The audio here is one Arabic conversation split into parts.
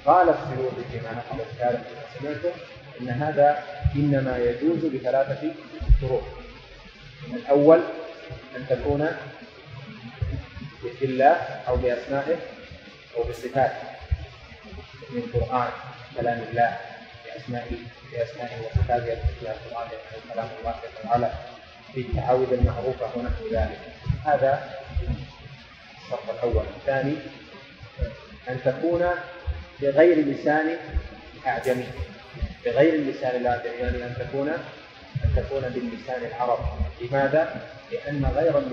قال السيوطي فيما نقل الشارح فيما سمعته إن هذا إنما يجوز بثلاثة شروط. الأول أن تكون باسم الله أو بأسمائه أو بصفاته، من القرآن كلام الله بأسمائه وصفاته في القرآن يعني كلام الله تعالى في التعاوذ المعروفة ونحو ذلك. هذا الشرط الأول. الثاني أن تكون بغير لسان أعجمي، بغير اللسان الأعجمي يعني أن تكون باللسان العربي. لماذا؟ لأن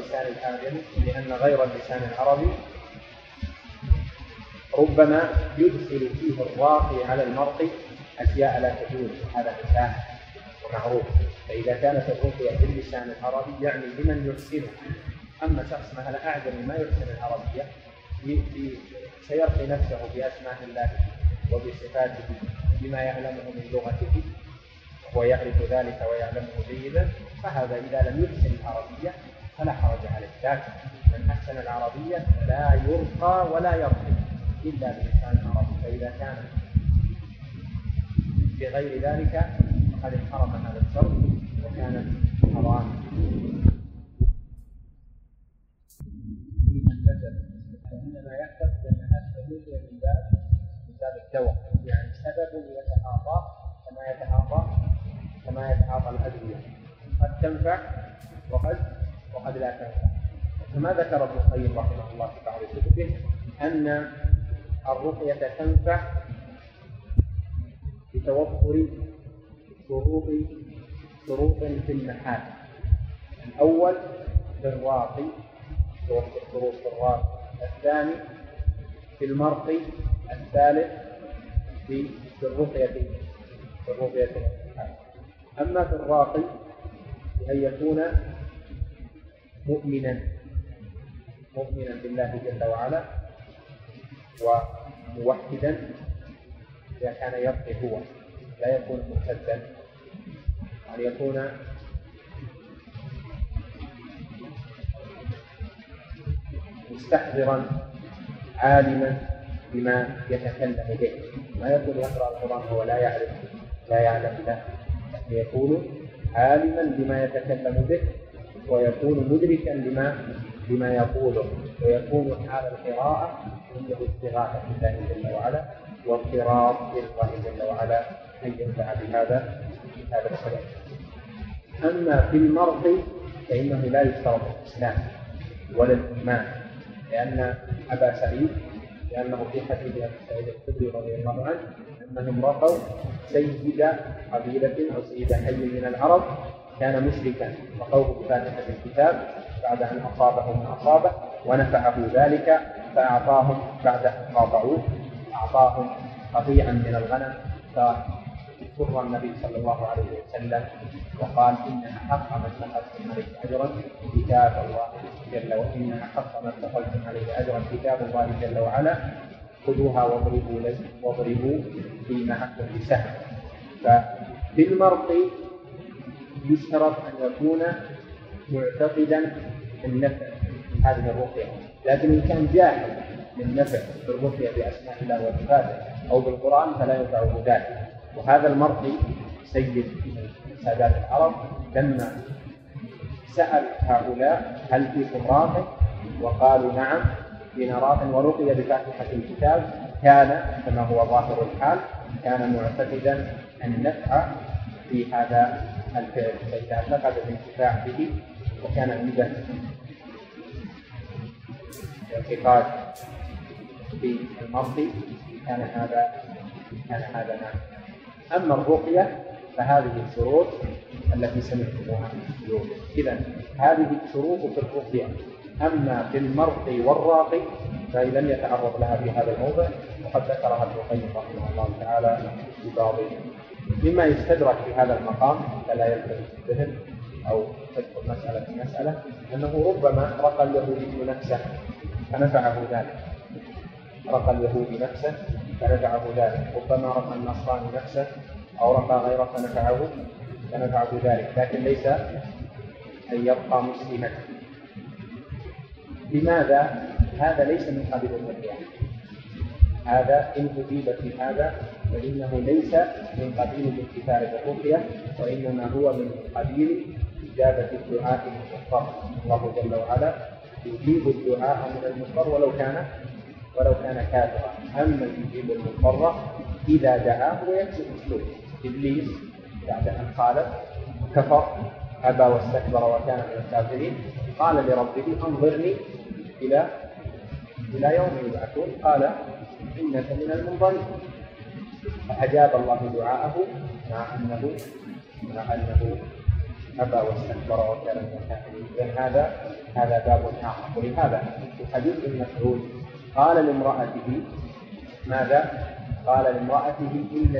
غير اللسان العربي ربما يدخل فيه الراقي على المرقي أشياء لا تجوز، هذا مثال ومعروف. فإذا كانت الرقية باللسان العربي يعني لمن يحسنه. أما شخص مثلا أعجمي ما يحسن العربية سيرقي نفسه بأسماء الله وبصفاته بما يعلمه من لغته وهو يعرف ذلك ويعلمه جيدا، فهذا إذا لم يحسن العربية فلا حرج عليه. لكن من أحسن العربية لا يرقى ولا يرقي إلا بلسان العربي، فإذا كان بغير ذلك فقد انحرم هذا الشرط وكان حراما. وإنما يحدث لأنها تجوز من باب الدواء، يعني سبب كما يتعاطى الأدوية، قد تنفع وقد لا تنفع. كما ذكر ابن القيم رحمه الله في بعض كتبه أن الرقية تنفع بتوفر شروط في المحال. الأول في الراقي، توفر شروط في الراقي. الثاني في المرقي. الثالث في الرقية المحال. أما في الراقي أن يكون مؤمنا بالله جل وعلا وموحدا إذا كان يرقي هو، لا يكون مرتدا، أن يكون مستحضرا عالما بما يتكلم به، ما يكون يقرأ القرآن وهو لا يعلم له، يكون عالما بما يتكلم به ويكون مدركا لما يقوله، ويكون حال القراءة عنده استغاثة بالله جل وعلا واضطراب لله جل وعلا أن ينفع بهذا السبب. أما في المرقي فإنه لا يشترط الإسلام ولا الإيمان، لأن أبا سعيد لأنه في حديث أبي سعيد الخدري رضي الله عنه أنهم رقوا سيد قبيلة أو سيد حي من العرب كان مشركا، رقوه بفاتحة الكتاب بعد أن أصابه ما أصابه ونفعه ذلك، فأعطاهم بعد أن قاطعوه أعطاهم قطيعا من الغنم، فسر النبي صلى الله عليه وسلم وقال إن أحق ما اتخذتم عليه أجرا كتاب الله جل وعلا، إن أحق ما اتخذتم عليه أجرا كتاب الله جل وعلا، خذوها واضربوا في معكم بسهم. ففي المرقي يشترط أن يكون معتقدا النفع هذه الرقية، لكن إن كان جاهل للنفع بالرقية بأسماء الله وصفاته أو بالقرآن فلا ينفعه ذلك. وهذا المرقي سيد سادات العرب لما سأل هؤلاء هل فيكم راقي؟ وقالوا نعم فينا راق ورقي بفاتحة الكتاب، كان كما هو ظاهر الحال كان معتقدا النفع في هذا الفعل، فإذا اعتقد الانتفاع به وكان عنده اعتقاد في المرقي كان هذا نعم. أما الرقية فهذه الشروط التي سمعتموها. إذن هذه الشروط في الرقية. أما في المرقي والراقي فإذا لم يتعرض لها في هذا الموضع، وقد ذكرها ابن القيم رحمه الله تعالى في بعض مما يستدرك في هذا المقام فلا يلتفت الذهن أو تدخل مسألة في مسألة، أنه ربما رقى اليهودي نفسه فنفعه ذلك، رقى اليهودي نفسه فنفعه ذلك، ربما رقى النصراني نفسه أو رقى غيره فنفعه ذلك، لكن ليس أن يبقى مسلما. لماذا؟ هذا ليس من قبيل الرقية، هذا إن أجيب في هذا فإنه ليس من قبيل الاكتفاء بالرقية، وإنما هو من قبيل إجابة الدعاء المضطر. الله جل وعلا يجيب الدعاء من المضطر ولو كان كافرا. أما يجيب المضطر إذا دعاه ويكسب السوء. إبليس بعد أن خالف وكفر أبى واستكبر وكان من الكافرين قال لربه أنظرني إلى يوم يبعثون، قال إنك من المنظرين. فأجاب الله دعاءه مع أنه أبى واستكبر وكان من الكافرين. إذن هذا باب آخر. ولهذا في حديث ابن مسعود قال لامرأته ماذا؟ قال لامرأته إن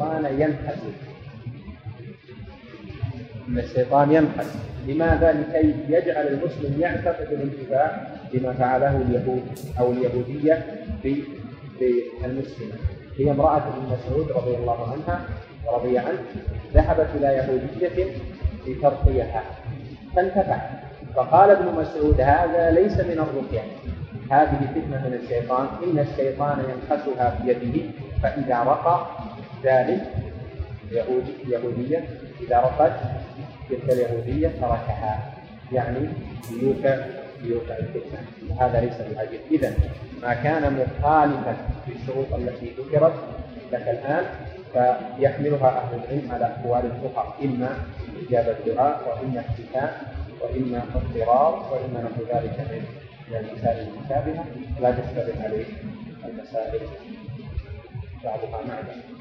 الشيطان ينحس. لماذا؟ لكي يجعل المسلم يعتقد الانتفاع بما فعله اليهود أو اليهودية بالمسلمة. هي امرأة ابن مسعود رضي الله عنها ورضي عنه ذهبت إلى يهودية لترقيها فانتفع. فقال ابن مسعود هذا ليس من الرقية، هذه فتنة من الشيطان، إن الشيطان ينحسها بيده، فإذا رقى ذلك يهودية إذا رقت تلك اليهودية تركها، يعني ليوقع الفتنة. وهذا ليس بعجيب. إذن ما كان مخالفا للشروط التي ذكرت لك الآن فيحملها أهل العلم على أقوال أخرى، إما إجابة الدعاء وإما احتفاء وإما اضطرار وإما نحو ذلك من المسائل المشابهة. لا تشتبه عليه المسائل بعضها مع بعض.